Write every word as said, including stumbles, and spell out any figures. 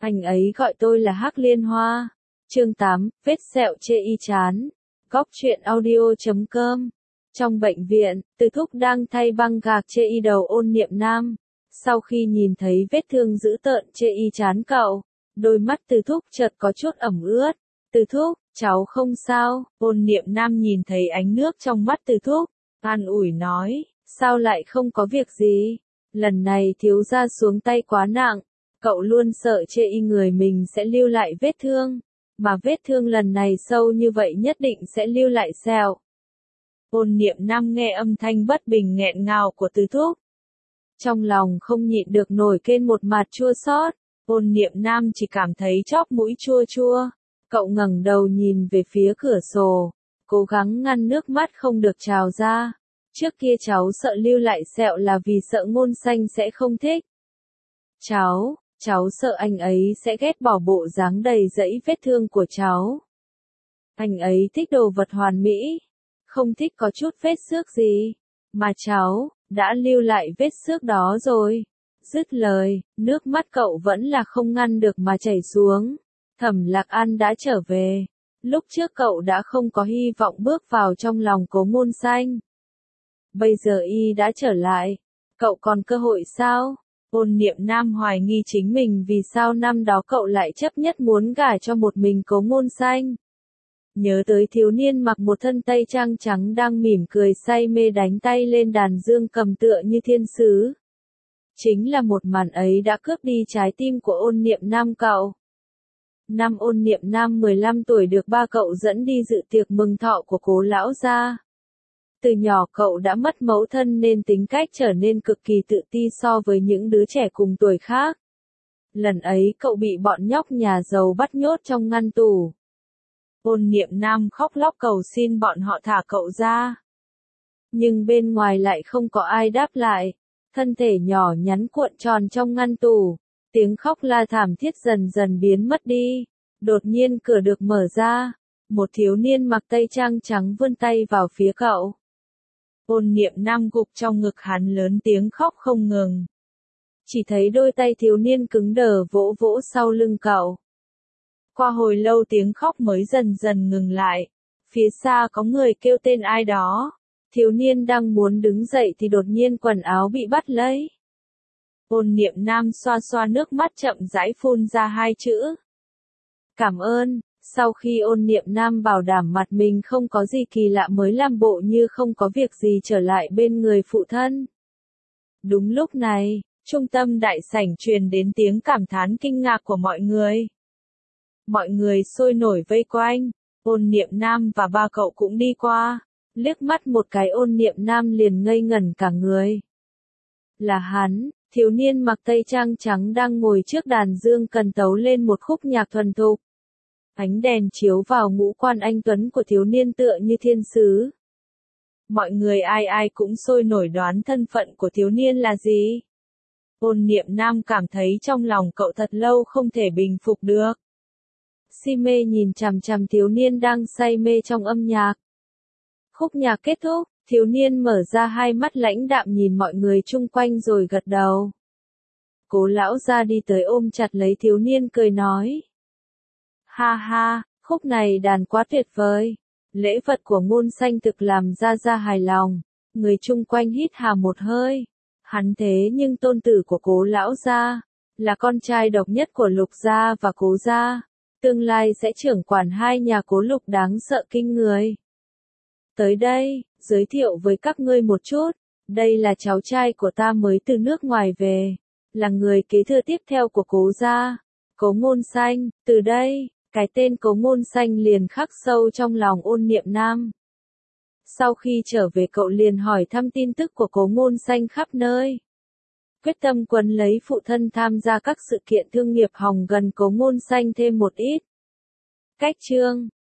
Anh ấy gọi tôi là Hắc Liên Hoa. Chương tám, vết sẹo chê y chán. Góc truyện audio chấm com. Trong bệnh viện, Từ Thúc đang thay băng gạc chê y đầu Ôn Niệm Nam. Sau khi nhìn thấy vết thương dữ tợn chê y chán cậu, đôi mắt Từ Thúc chợt có chút ẩm ướt. Từ Thúc, cháu không sao. Ôn Niệm Nam nhìn thấy ánh nước trong mắt Từ Thúc, an ủi nói, sao lại không có việc gì? Lần này thiếu gia xuống tay quá nặng. Cậu luôn sợ chê y người mình sẽ lưu lại vết thương, mà vết thương lần này sâu như vậy nhất định sẽ lưu lại sẹo. Ôn Niệm Nam nghe âm thanh bất bình nghẹn ngào của Từ Thúc, trong lòng không nhịn được nổi lên một mạt chua xót. Ôn Niệm Nam chỉ cảm thấy chóp mũi chua chua. Cậu ngẩng đầu nhìn về phía cửa sổ, cố gắng ngăn nước mắt không được trào ra. Trước kia cháu sợ lưu lại sẹo là vì sợ Ngôn Xanh sẽ không thích. Cháu, cháu sợ anh ấy sẽ ghét bỏ bộ dáng đầy rẫy vết thương của cháu. Anh ấy thích đồ vật hoàn mỹ, không thích có chút vết xước gì. Mà cháu, đã lưu lại vết xước đó rồi. Dứt lời, nước mắt cậu vẫn là không ngăn được mà chảy xuống. Thẩm Lạc An đã trở về. Lúc trước cậu đã không có hy vọng bước vào trong lòng Cố Ngôn Xanh. Bây giờ y đã trở lại. Cậu còn cơ hội sao? Ôn Niệm Nam hoài nghi chính mình vì sao năm đó cậu lại chấp nhất muốn gả cho một mình Cố Ngôn Xanh. Nhớ tới thiếu niên mặc một thân tây trang trắng đang mỉm cười say mê đánh tay lên đàn dương cầm tựa như thiên sứ. Chính là một màn ấy đã cướp đi trái tim của Ôn Niệm Nam cậu. Năm Ôn Niệm Nam mười lăm tuổi được ba cậu dẫn đi dự tiệc mừng thọ của Cố lão gia. Từ nhỏ cậu đã mất mẫu thân nên tính cách trở nên cực kỳ tự ti so với những đứa trẻ cùng tuổi khác. Lần ấy cậu bị bọn nhóc nhà giàu bắt nhốt trong ngăn tủ. Ôn Niệm Nam khóc lóc cầu xin bọn họ thả cậu ra. Nhưng bên ngoài lại không có ai đáp lại. Thân thể nhỏ nhắn cuộn tròn trong ngăn tủ. Tiếng khóc la thảm thiết dần dần biến mất đi. Đột nhiên cửa được mở ra. Một thiếu niên mặc tây trang trắng vươn tay vào phía cậu. Ôn Niệm Nam gục trong ngực hắn lớn tiếng khóc không ngừng. Chỉ thấy đôi tay thiếu niên cứng đờ vỗ vỗ sau lưng cậu. Qua hồi lâu tiếng khóc mới dần dần ngừng lại. Phía xa có người kêu tên ai đó. Thiếu niên đang muốn đứng dậy thì đột nhiên quần áo bị bắt lấy. Ôn Niệm Nam xoa xoa nước mắt chậm rãi phun ra hai chữ. Cảm ơn. Sau khi Ôn Niệm Nam bảo đảm mặt mình không có gì kỳ lạ mới làm bộ như không có việc gì trở lại bên người phụ thân. Đúng lúc này, trung tâm đại sảnh truyền đến tiếng cảm thán kinh ngạc của mọi người. Mọi người sôi nổi vây quanh, Ôn Niệm Nam và ba cậu cũng đi qua, liếc mắt một cái Ôn Niệm Nam liền ngây ngẩn cả người. Là hắn, thiếu niên mặc tây trang trắng đang ngồi trước đàn dương cần tấu lên một khúc nhạc thuần thục. Ánh đèn chiếu vào ngũ quan anh tuấn của thiếu niên tựa như thiên sứ. Mọi người ai ai cũng sôi nổi đoán thân phận của thiếu niên là gì. Ôn Niệm Nam cảm thấy trong lòng cậu thật lâu không thể bình phục được. Si mê nhìn chằm chằm thiếu niên đang say mê trong âm nhạc. Khúc nhạc kết thúc, thiếu niên mở ra hai mắt lãnh đạm nhìn mọi người chung quanh rồi gật đầu. Cố lão gia đi tới ôm chặt lấy thiếu niên cười nói. Ha ha, khúc này đàn quá tuyệt vời. Lễ vật của Ngôn Xanh thực làm gia gia hài lòng. Người chung quanh hít hà một hơi. Hắn thế nhưng tôn tử của Cố lão gia, là con trai độc nhất của Lục gia và Cố gia, tương lai sẽ trưởng quản hai nhà Cố Lục đáng sợ kinh người. Tới đây, giới thiệu với các ngươi một chút, đây là cháu trai của ta mới từ nước ngoài về, là người kế thừa tiếp theo của Cố gia, Cố Ngôn Xanh. Từ đây, cái tên Cố Ngôn Xanh liền khắc sâu trong lòng Ôn Niệm Nam. Sau khi trở về cậu liền hỏi thăm tin tức của Cố Ngôn Xanh khắp nơi. Quyết tâm quấn lấy phụ thân tham gia các sự kiện thương nghiệp hòng gần Cố Ngôn Xanh thêm một ít. Cách chương